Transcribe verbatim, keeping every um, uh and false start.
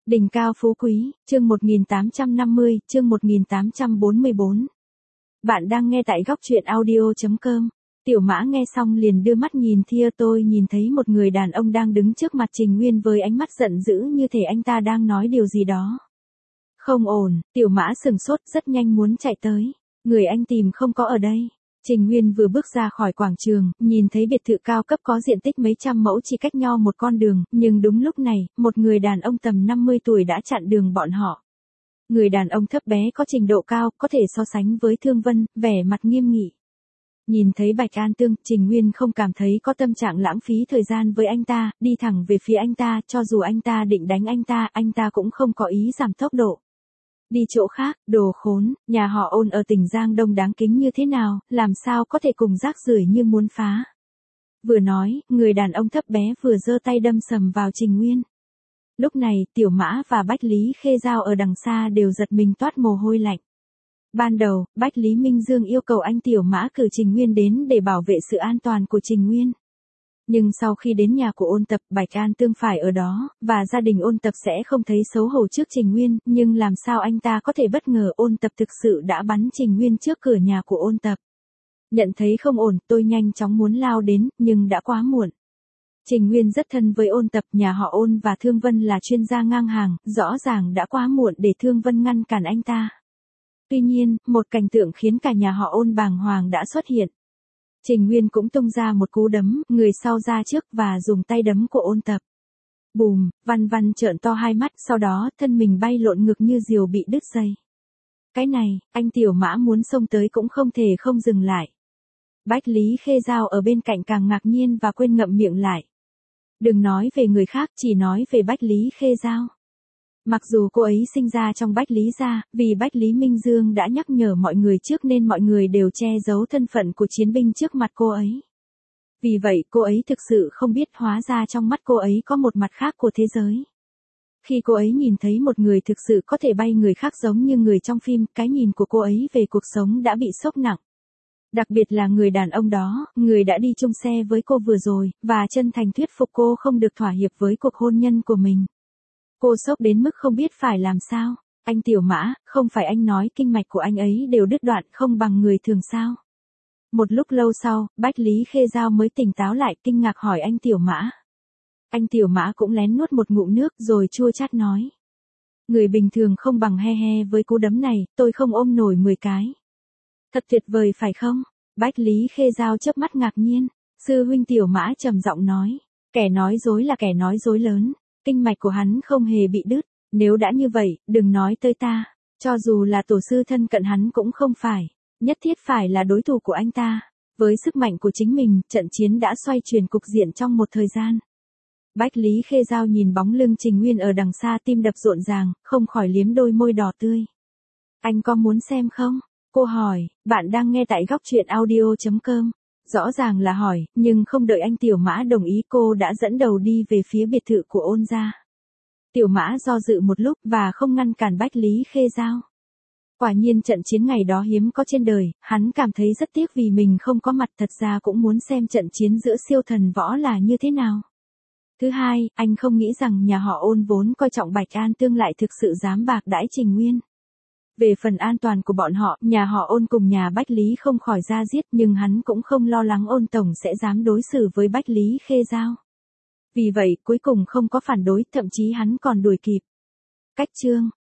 Đỉnh cao phú quý, chương một nghìn tám trăm năm mươi, chương một nghìn tám trăm bốn mươi bốn. Bạn đang nghe tại góc truyện audio.com. Tiểu Mã nghe xong liền đưa mắt nhìn Thia, tôi nhìn thấy một người đàn ông đang đứng trước mặt Trình Nguyên với ánh mắt giận dữ như thể anh ta đang nói điều gì đó. Không ổn, Tiểu Mã sừng sốt rất nhanh muốn chạy tới. Người anh tìm không có ở đây. Trình Nguyên vừa bước ra khỏi quảng trường, nhìn thấy biệt thự cao cấp có diện tích mấy trăm mẫu chỉ cách nhau một con đường, nhưng đúng lúc này, một người đàn ông tầm năm mươi tuổi đã chặn đường bọn họ. Người đàn ông thấp bé có trình độ cao, có thể so sánh với Thương Vân, vẻ mặt nghiêm nghị. Nhìn thấy Bạch An Tương, Trình Nguyên không cảm thấy có tâm trạng lãng phí thời gian với anh ta, đi thẳng về phía anh ta, cho dù anh ta định đánh anh ta, anh ta cũng không có ý giảm tốc độ. Đi chỗ khác, đồ khốn, nhà họ Ôn ở tỉnh Giang Đông đáng kính như thế nào, làm sao có thể cùng rác rưởi như muốn phá. Vừa nói, người đàn ông thấp bé vừa giơ tay đâm sầm vào Trình Nguyên. Lúc này, Tiểu Mã và Bách Lý Khê Giao ở đằng xa đều giật mình toát mồ hôi lạnh. Ban đầu, Bách Lý Minh Dương yêu cầu anh Tiểu Mã cử Trình Nguyên đến để bảo vệ sự an toàn của Trình Nguyên. Nhưng sau khi đến nhà của Ôn Tập, Bạch An Tương phải ở đó, và gia đình Ôn Tập sẽ không thấy xấu hổ trước Trình Nguyên, nhưng làm sao anh ta có thể bất ngờ Ôn Tập thực sự đã bắn Trình Nguyên trước cửa nhà của Ôn Tập. Nhận thấy không ổn, tôi nhanh chóng muốn lao đến, nhưng đã quá muộn. Trình Nguyên rất thân với Ôn Tập, nhà họ Ôn và Thương Vân là chuyên gia ngang hàng, rõ ràng đã quá muộn để Thương Vân ngăn cản anh ta. Tuy nhiên, một cảnh tượng khiến cả nhà họ Ôn bàng hoàng đã xuất hiện. Trình Nguyên cũng tung ra một cú đấm, người sau ra trước và dùng tay đấm của Ôn Tập. Bùm, Văn Văn trợn to hai mắt, sau đó thân mình bay lộn ngược như diều bị đứt dây. Cái này, anh Tiểu Mã muốn xông tới cũng không thể không dừng lại. Bách Lý Khê Giao ở bên cạnh càng ngạc nhiên và quên ngậm miệng lại. Đừng nói về người khác, chỉ nói về Bách Lý Khê Giao. Mặc dù cô ấy sinh ra trong Bách Lý gia, vì Bách Lý Minh Dương đã nhắc nhở mọi người trước nên mọi người đều che giấu thân phận của chiến binh trước mặt cô ấy. Vì vậy cô ấy thực sự không biết hóa ra trong mắt cô ấy có một mặt khác của thế giới. Khi cô ấy nhìn thấy một người thực sự có thể bay người khác giống như người trong phim, cái nhìn của cô ấy về cuộc sống đã bị sốc nặng. Đặc biệt là người đàn ông đó, người đã đi chung xe với cô vừa rồi, và chân thành thuyết phục cô không được thỏa hiệp với cuộc hôn nhân của mình. Cô sốc đến mức không biết phải làm sao. Anh Tiểu Mã, không phải anh nói kinh mạch của anh ấy đều đứt đoạn không bằng người thường sao? Một lúc lâu sau, Bách Lý Khê Giao mới tỉnh táo lại, kinh ngạc hỏi anh Tiểu Mã. Anh Tiểu Mã cũng lén nuốt một ngụm nước rồi chua chát nói. Người bình thường không bằng he he với cú đấm này, tôi không ôm nổi mười cái. Thật tuyệt vời phải không? Bách Lý Khê Giao chớp mắt ngạc nhiên. Sư huynh Tiểu Mã trầm giọng nói. Kẻ nói dối là kẻ nói dối lớn. Kinh mạch của hắn không hề bị đứt. Nếu đã như vậy, đừng nói tới ta. Cho dù là tổ sư thân cận hắn cũng không phải. Nhất thiết phải là đối thủ của anh ta. Với sức mạnh của chính mình, trận chiến đã xoay chuyển cục diện trong một thời gian. Bách Lý Khê Giao nhìn bóng lưng Trình Nguyên ở đằng xa, tim đập rộn ràng, không khỏi liếm đôi môi đỏ tươi. Anh có muốn xem không? Cô hỏi, bạn đang nghe tại góc truyện audio.com. Rõ ràng là hỏi, nhưng không đợi anh Tiểu Mã đồng ý cô đã dẫn đầu đi về phía biệt thự của Ôn gia. Tiểu Mã do dự một lúc và không ngăn cản Bách Lý Khê Giao. Quả nhiên trận chiến ngày đó hiếm có trên đời, hắn cảm thấy rất tiếc vì mình không có mặt, thật ra cũng muốn xem trận chiến giữa siêu thần võ là như thế nào. Thứ hai, anh không nghĩ rằng nhà họ Ôn vốn coi trọng Bạch An Tương lại thực sự dám bạc đãi Trình Nguyên. Về phần an toàn của bọn họ, nhà họ Ôn cùng nhà Bách Lý không khỏi ra giết, nhưng hắn cũng không lo lắng Ôn Tổng sẽ dám đối xử với Bách Lý Khê Giao. Vì vậy, cuối cùng không có phản đối, thậm chí hắn còn đuổi kịp. Cách chương,